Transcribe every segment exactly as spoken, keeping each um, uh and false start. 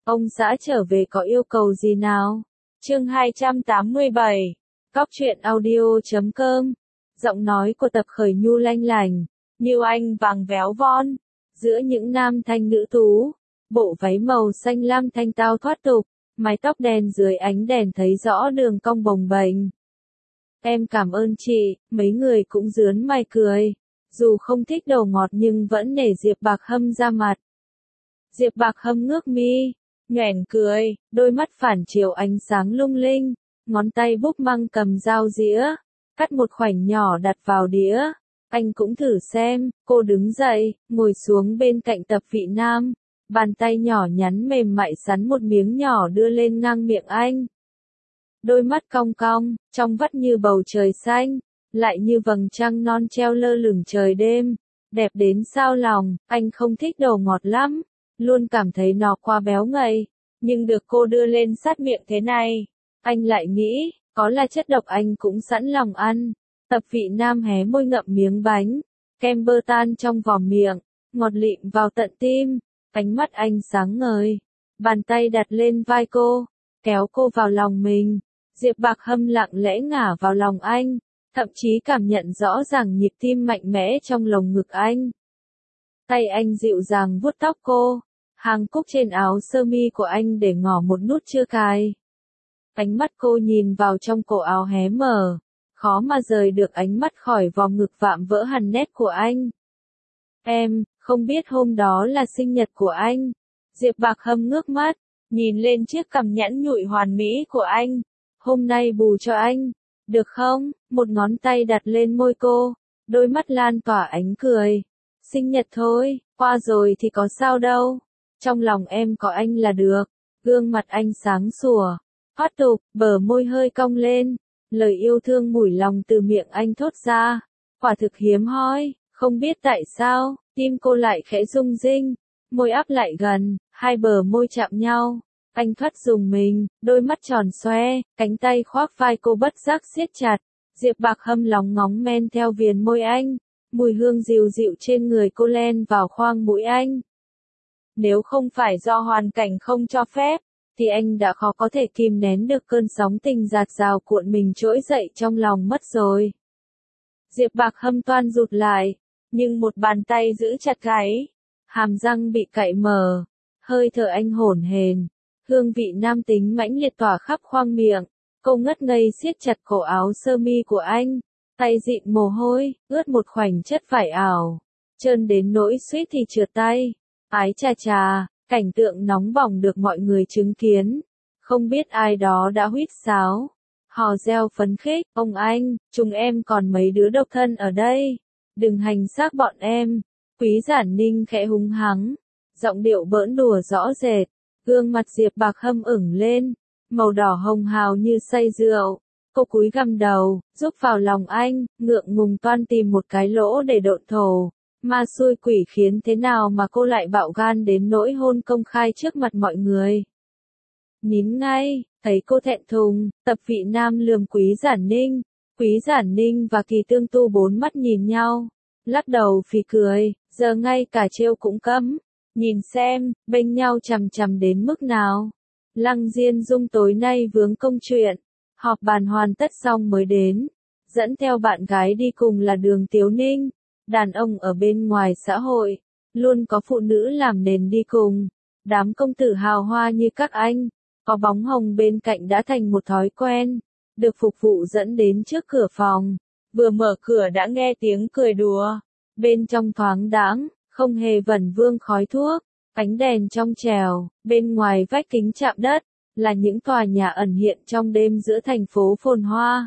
Ông xã trở về có yêu cầu gì nào? Chương hai trăm tám mươi bảy. Cóc truyện audio chấm com. Giọng nói của Tập Khởi Nhu lanh lành, như anh vàng véo von, giữa những nam thanh nữ tú. Bộ váy màu xanh lam thanh tao thoát tục, mái tóc đen dưới ánh đèn thấy rõ đường cong bồng bềnh. Em cảm ơn chị, mấy người cũng rướn mày cười. Dù không thích đầu ngọt nhưng vẫn nể Diệp Bạc Hâm ra mặt. Diệp Bạc Hâm ngước mi, nhoẻn cười, đôi mắt phản chiếu ánh sáng lung linh, ngón tay búp măng cầm dao dĩa, cắt một khoảnh nhỏ đặt vào đĩa. Anh cũng thử xem. Cô đứng dậy, ngồi xuống bên cạnh Tập Vị Nam, bàn tay nhỏ nhắn mềm mại sắn một miếng nhỏ đưa lên ngang miệng anh. Đôi mắt cong cong, trong vắt như bầu trời xanh, lại như vầng trăng non treo lơ lửng trời đêm, đẹp đến sao lòng. Anh không thích đồ ngọt lắm, luôn cảm thấy nó quá béo ngậy, nhưng được cô đưa lên sát miệng thế này, anh lại nghĩ, có là chất độc anh cũng sẵn lòng ăn. Tập Vị Nam hé môi ngậm miếng bánh, kem bơ tan trong vỏ miệng, ngọt lịm vào tận tim, ánh mắt anh sáng ngời, bàn tay đặt lên vai cô, kéo cô vào lòng mình. Diệp Bạc Hâm lặng lẽ ngả vào lòng anh, thậm chí cảm nhận rõ ràng nhịp tim mạnh mẽ trong lồng ngực anh. Tay anh dịu dàng vuốt tóc cô, hàng cúc trên áo sơ mi của anh để ngỏ một nút chưa cài. Ánh mắt cô nhìn vào trong cổ áo hé mở, khó mà rời được ánh mắt khỏi vòng ngực vạm vỡ hằn nét của anh. Em, không biết hôm đó là sinh nhật của anh. Diệp Bạc Hâm ngước mắt, nhìn lên chiếc cằm nhẵn nhụi hoàn mỹ của anh. Hôm nay bù cho anh, được không? Một ngón tay đặt lên môi cô, đôi mắt lan tỏa ánh cười. Sinh nhật thôi, qua rồi thì có sao đâu. Trong lòng em có anh là được. Gương mặt anh sáng sủa, thoát tục, bờ môi hơi cong lên. Lời yêu thương mủi lòng từ miệng anh thốt ra, quả thực hiếm hoi. Không biết tại sao, tim cô lại khẽ rung rinh, môi áp lại gần, hai bờ môi chạm nhau. Anh thoát rùng mình, đôi mắt tròn xoe, cánh tay khoác vai cô bất giác siết chặt. Diệp Bạc Hâm lóng ngóng men theo viền môi anh, mùi hương dịu dịu trên người cô len vào khoang mũi anh. Nếu không phải do hoàn cảnh không cho phép, thì anh đã khó có thể kìm nén được cơn sóng tình dạt dào cuộn mình trỗi dậy trong lòng mất rồi. Diệp Bạc Hâm toan rụt lại, nhưng một bàn tay giữ chặt gáy, hàm răng bị cạy mở, hơi thở anh hổn hển, hương vị nam tính mãnh liệt tỏa khắp khoang miệng. Cô ngất ngây siết chặt cổ áo sơ mi của anh, tay dịn mồ hôi, ướt một khoảnh chất vải ảo, trơn đến nỗi suýt thì trượt tay. Ái chà chà, cảnh tượng nóng bỏng được mọi người chứng kiến. Không biết ai đó đã huýt sáo, hò reo phấn khích. Ông anh, chúng em còn mấy đứa độc thân ở đây, đừng hành xác bọn em. Quý Giản Ninh khẽ hung hắng, giọng điệu bỡn đùa rõ rệt. Gương mặt Diệp Bạc Hâm ửng lên, màu đỏ hồng hào như say rượu. Cô cúi gằm đầu, rúc vào lòng anh, ngượng ngùng toan tìm một cái lỗ để độn thổ. Ma xui quỷ khiến thế nào mà cô lại bạo gan đến nỗi hôn công khai trước mặt mọi người. Nín ngay, thấy cô thẹn thùng, Tập Vị Nam lườm Quý Giản Ninh. Quý Giản Ninh và Kỳ Tương Tu bốn mắt nhìn nhau, lắc đầu phì cười, giờ ngay cả trêu cũng cấm. Nhìn xem, bênh nhau chằm chằm đến mức nào. Lăng Diên Dung tối nay vướng công chuyện, họp bàn hoàn tất xong mới đến, dẫn theo bạn gái đi cùng là Đường Tiếu Ninh. Đàn ông ở bên ngoài xã hội, luôn có phụ nữ làm nền đi cùng. Đám công tử hào hoa như các anh, có bóng hồng bên cạnh đã thành một thói quen. Được phục vụ dẫn đến trước cửa phòng, vừa mở cửa đã nghe tiếng cười đùa. Bên trong thoáng đãng, không hề vẩn vương khói thuốc, ánh đèn trong trèo, bên ngoài vách kính chạm đất, là những tòa nhà ẩn hiện trong đêm giữa thành phố phồn hoa.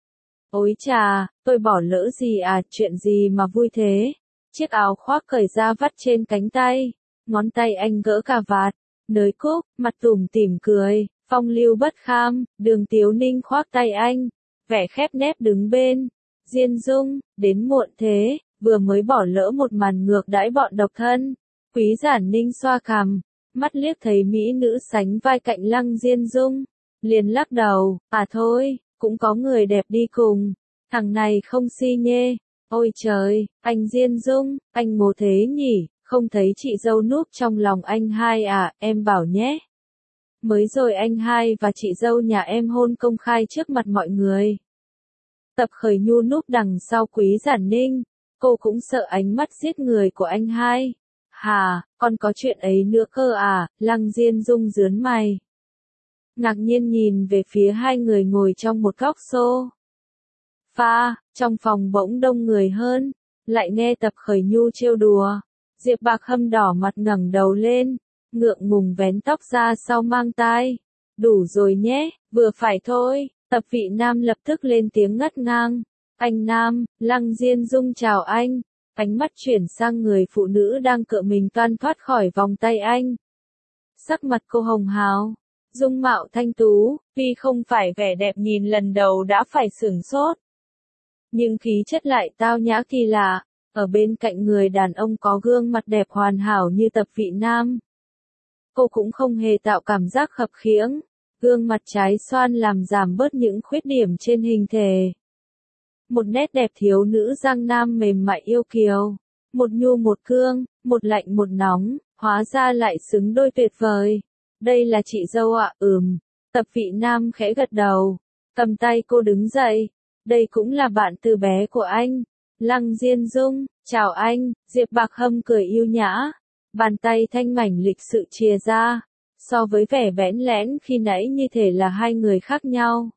Ôi chà, tôi bỏ lỡ gì à, chuyện gì mà vui thế? Chiếc áo khoác cởi ra vắt trên cánh tay, ngón tay anh gỡ cà vạt, nới cúc, mặt tủm tỉm cười, phong lưu bất kham. Đường Tiếu Ninh khoác tay anh, vẻ khép nép đứng bên. Diên Dung, đến muộn thế, vừa mới bỏ lỡ một màn ngược đãi bọn độc thân. Quý Giản Ninh xoa cằm, mắt liếc thấy mỹ nữ sánh vai cạnh Lăng Diên Dung, liền lắc đầu, à thôi, cũng có người đẹp đi cùng, thằng này không si nhê. Ôi trời, anh Diên Dung, anh ngố thế nhỉ, không thấy chị dâu núp trong lòng anh hai à, em bảo nhé. Mới rồi anh hai và chị dâu nhà em hôn công khai trước mặt mọi người. Tập Khởi Nhu núp đằng sau Quý Giản Ninh, cô cũng sợ ánh mắt giết người của anh hai. Hà, còn có chuyện ấy nữa cơ à, Lăng Diên Dung rướn mày. Ngạc nhiên nhìn về phía hai người ngồi trong một góc xô. Pha, trong phòng bỗng đông người hơn, lại nghe Tập Khởi Nhu trêu đùa. Diệp Bạc Hâm đỏ mặt ngẩng đầu lên, ngượng ngùng vén tóc ra sau mang tai. Đủ rồi nhé, vừa phải thôi. Tập Vị Nam lập tức lên tiếng ngắt ngang. Anh Nam, Lăng Diên Dung chào anh. Ánh mắt chuyển sang người phụ nữ đang cựa mình toan thoát khỏi vòng tay anh. Sắc mặt cô hồng hào, dung mạo thanh tú, tuy không phải vẻ đẹp nhìn lần đầu đã phải sửng sốt. Nhưng khí chất lại tao nhã kỳ lạ, ở bên cạnh người đàn ông có gương mặt đẹp hoàn hảo như Tập Vị Nam. Cô cũng không hề tạo cảm giác khập khiễng, gương mặt trái xoan làm giảm bớt những khuyết điểm trên hình thể. Một nét đẹp thiếu nữ Giang Nam mềm mại yêu kiều, một nhu một cương, một lạnh một nóng, hóa ra lại xứng đôi tuyệt vời. Đây là chị dâu ạ, ừm. Tập Vị Nam khẽ gật đầu, cầm tay cô đứng dậy. Đây cũng là bạn từ bé của anh, Lăng Diên Dung. Chào anh, Diệp Bạc Hâm cười yêu nhã, bàn tay thanh mảnh lịch sự chìa ra. So với vẻ bẽn lẽn khi nãy như thể là hai người khác nhau.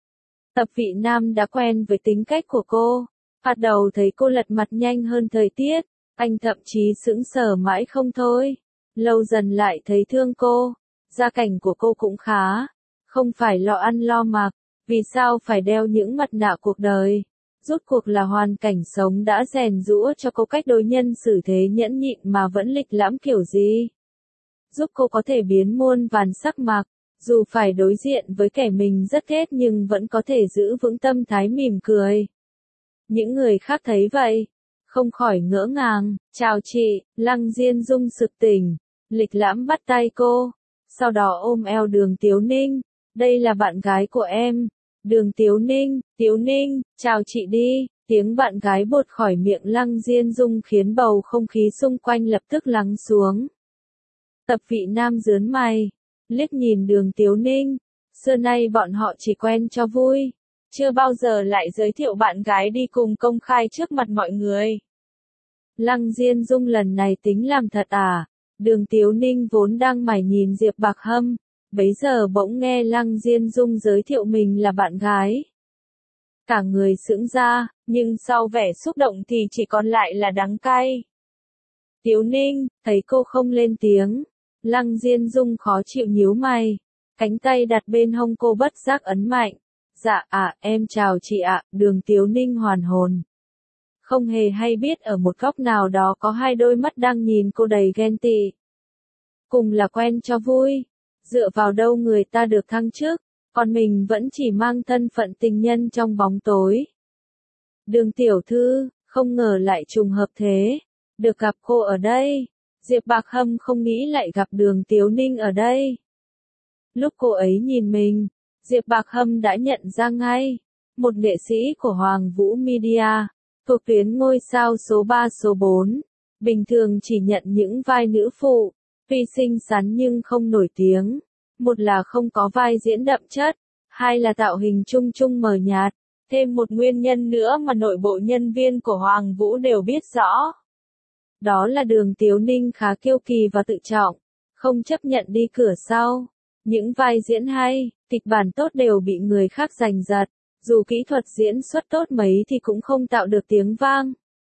Tập Vị Nam đã quen với tính cách của cô, bắt đầu thấy cô lật mặt nhanh hơn thời tiết, anh thậm chí sững sờ mãi không thôi. Lâu dần lại thấy thương cô, gia cảnh của cô cũng khá, không phải lo ăn lo mặc, vì sao phải đeo những mặt nạ cuộc đời. Rốt cuộc là hoàn cảnh sống đã rèn giũa cho cô cách đối nhân xử thế nhẫn nhịn mà vẫn lịch lãm kiểu gì. Giúp cô có thể biến muôn vàn sắc mặt, dù phải đối diện với kẻ mình rất ghét nhưng vẫn có thể giữ vững tâm thái mỉm cười. Những người khác thấy vậy, không khỏi ngỡ ngàng. Chào chị, Lăng Diên Dung sực tỉnh, lịch lãm bắt tay cô, sau đó ôm eo Đường Tiếu Ninh. Đây là bạn gái của em. Đường Tiếu Ninh, Tiếu Ninh, chào chị đi. Tiếng bạn gái bột khỏi miệng Lăng Diên Dung khiến bầu không khí xung quanh lập tức lắng xuống. Tập Vị Nam rướn mày, liếc nhìn Đường Tiếu Ninh. Xưa nay bọn họ chỉ quen cho vui, chưa bao giờ lại giới thiệu bạn gái đi cùng công khai trước mặt mọi người. Lăng Diên Dung lần này tính làm thật à? Đường Tiếu Ninh vốn đang mải nhìn Diệp Bạc Hâm, bấy giờ bỗng nghe Lăng Diên Dung giới thiệu mình là bạn gái. Cả người sững ra, nhưng sau vẻ xúc động thì chỉ còn lại là đắng cay. Tiếu Ninh, thấy cô không lên tiếng, Lăng Diên Dung khó chịu nhíu mày, cánh tay đặt bên hông cô bất giác ấn mạnh. Dạ ạ, à, em chào chị ạ. Đường Tiếu Ninh hoàn hồn. Không hề hay biết ở một góc nào đó có hai đôi mắt đang nhìn cô đầy ghen tị. Cùng là quen cho vui, dựa vào đâu người ta được thăng chức, còn mình vẫn chỉ mang thân phận tình nhân trong bóng tối. Đường tiểu thư, không ngờ lại trùng hợp thế, được gặp cô ở đây. Diệp Bạc Hâm không nghĩ lại gặp Đường Tiếu Ninh ở đây. Lúc cô ấy nhìn mình, Diệp Bạc Hâm đã nhận ra ngay, một nghệ sĩ của Hoàng Vũ Media, thuộc tuyến ngôi sao số ba số bốn, bình thường chỉ nhận những vai nữ phụ, tuy xinh xắn nhưng không nổi tiếng. Một là không có vai diễn đậm chất, hai là tạo hình chung chung mờ nhạt, thêm một nguyên nhân nữa mà nội bộ nhân viên của Hoàng Vũ đều biết rõ. Đó là Đường Tiếu Ninh khá kiêu kỳ và tự trọng, không chấp nhận đi cửa sau. Những vai diễn hay, kịch bản tốt đều bị người khác giành giật, dù kỹ thuật diễn xuất tốt mấy thì cũng không tạo được tiếng vang.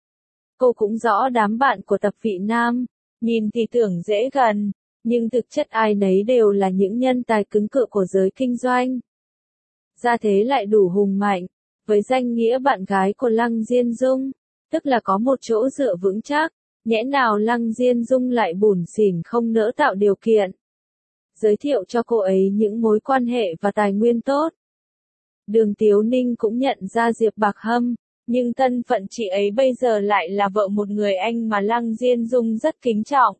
Cô cũng rõ đám bạn của Tập Vị Nam, nhìn thì tưởng dễ gần, nhưng thực chất ai nấy đều là những nhân tài cứng cự của giới kinh doanh. Gia thế lại đủ hùng mạnh, với danh nghĩa bạn gái của Lăng Diên Dung, tức là có một chỗ dựa vững chắc, nhẽ nào Lăng Diên Dung lại bủn xỉn không nỡ tạo điều kiện. Giới thiệu cho cô ấy những mối quan hệ và tài nguyên tốt. Đường Tiếu Ninh cũng nhận ra Diệp Bạc Hâm, nhưng thân phận chị ấy bây giờ lại là vợ một người anh mà Lăng Diên Dung rất kính trọng.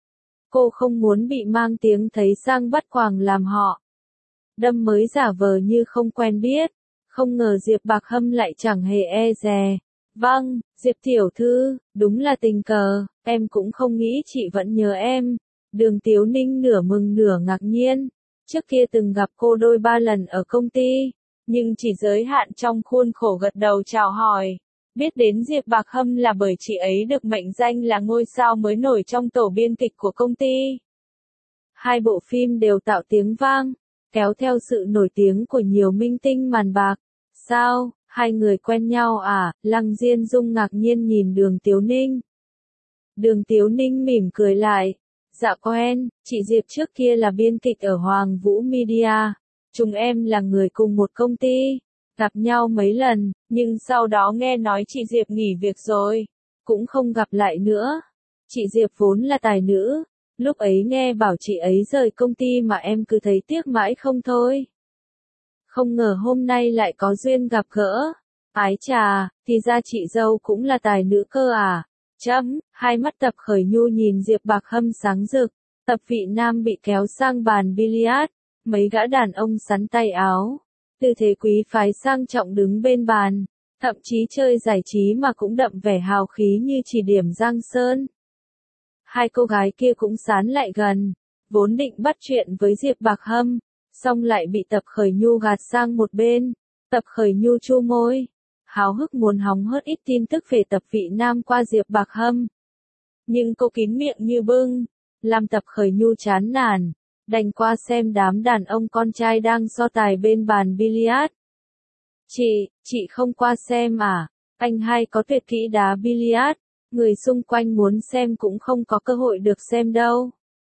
Cô không muốn bị mang tiếng thấy sang bắt quàng làm họ. Đâm mới giả vờ như không quen biết, không ngờ Diệp Bạc Hâm lại chẳng hề e dè. Vâng, Diệp tiểu thư, đúng là tình cờ, em cũng không nghĩ chị vẫn nhớ em. Đường Tiếu Ninh nửa mừng nửa ngạc nhiên, Trước kia từng gặp cô đôi ba lần ở công ty, nhưng chỉ giới hạn trong khuôn khổ gật đầu chào hỏi. Biết đến Diệp Bạc Hâm là bởi chị ấy được mệnh danh là ngôi sao mới nổi trong tổ biên kịch của công ty. Hai bộ phim đều tạo tiếng vang, kéo theo sự nổi tiếng của nhiều minh tinh màn bạc. Sao, hai người quen nhau à? Lăng Diên Dung ngạc nhiên nhìn Đường Tiếu Ninh. Đường Tiếu Ninh mỉm cười lại. Dạ quen, chị Diệp trước kia là biên kịch ở Hoàng Vũ Media. Chúng em là người cùng một công ty. Gặp nhau mấy lần, nhưng sau đó nghe nói chị Diệp nghỉ việc rồi. Cũng không gặp lại nữa. Chị Diệp vốn là tài nữ. Lúc ấy nghe bảo chị ấy rời công ty mà em cứ thấy tiếc mãi không thôi. Không ngờ hôm nay lại có duyên gặp gỡ. Ái chà, thì ra chị dâu cũng là tài nữ cơ à. Chấm, hai mắt Tập Khởi Nhu nhìn Diệp Bạc Hâm sáng rực. Tập Vị Nam bị kéo sang bàn billard. Mấy gã đàn ông sắn tay áo. Tư thế quý phái sang trọng đứng bên bàn. Thậm chí chơi giải trí mà cũng đậm vẻ hào khí như chỉ điểm Giang Sơn. Hai cô gái kia cũng sán lại gần. Vốn định bắt chuyện với Diệp Bạc Hâm. Xong lại bị Tập Khởi Nhu gạt sang một bên. Tập Khởi Nhu chu môi. Háo hức muốn hóng hớt ít tin tức về Tập Vị Nam qua Diệp Bạc Hâm. Nhưng cô kín miệng như bưng. Làm Tập Khởi Nhu chán nản. Đành qua xem đám đàn ông con trai đang so tài bên bàn billard. Chị, chị không qua xem à? Anh hai có tuyệt kỹ đá billard. Người xung quanh muốn xem cũng không có cơ hội được xem đâu.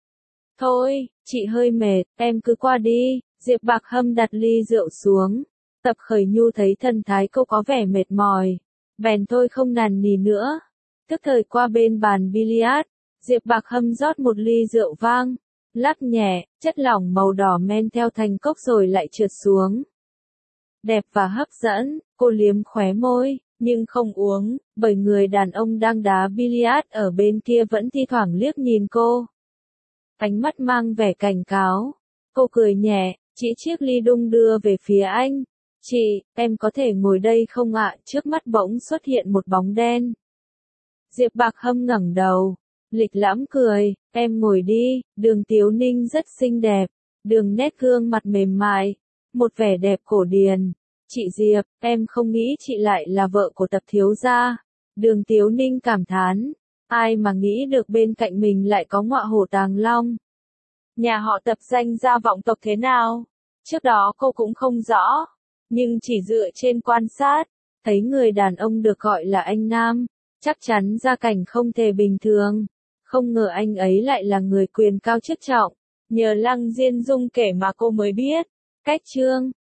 Thôi, chị hơi mệt, em cứ qua đi. Diệp Bạc Hâm đặt ly rượu xuống. Tập Khởi Nhu thấy thần thái cô có vẻ mệt mỏi. Bèn thôi không nằn nỉ nữa. Tức thời qua bên bàn billard. Diệp Bạc Hâm rót một ly rượu vang. Lắc nhẹ, chất lỏng màu đỏ men theo thành cốc rồi lại trượt xuống. Đẹp và hấp dẫn, cô liếm khóe môi, nhưng không uống, bởi người đàn ông đang đá billard ở bên kia vẫn thi thoảng liếc nhìn cô. Ánh mắt mang vẻ cảnh cáo. Cô cười nhẹ, chỉ chiếc ly đung đưa về phía anh. Chị, em có thể ngồi đây không ạ? Trước mắt bỗng xuất hiện một bóng đen. Diệp Bạc Hâm ngẩng đầu. Lịch lãm cười, em ngồi đi. Đường Tiếu Ninh rất xinh đẹp. Đường nét gương mặt mềm mại. Một vẻ đẹp cổ điển. Chị Diệp, em không nghĩ chị lại là vợ của Tập thiếu gia. Đường Tiếu Ninh cảm thán. Ai mà nghĩ được bên cạnh mình lại có ngọa hổ tàng long. Nhà họ Tập danh gia vọng tộc thế nào? Trước đó cô cũng không rõ. Nhưng chỉ dựa trên quan sát, thấy người đàn ông được gọi là anh Nam, chắc chắn gia cảnh không thể bình thường. Không ngờ anh ấy lại là người quyền cao chức trọng. Nhờ Lăng Diên Dung kể mà cô mới biết. Cách chương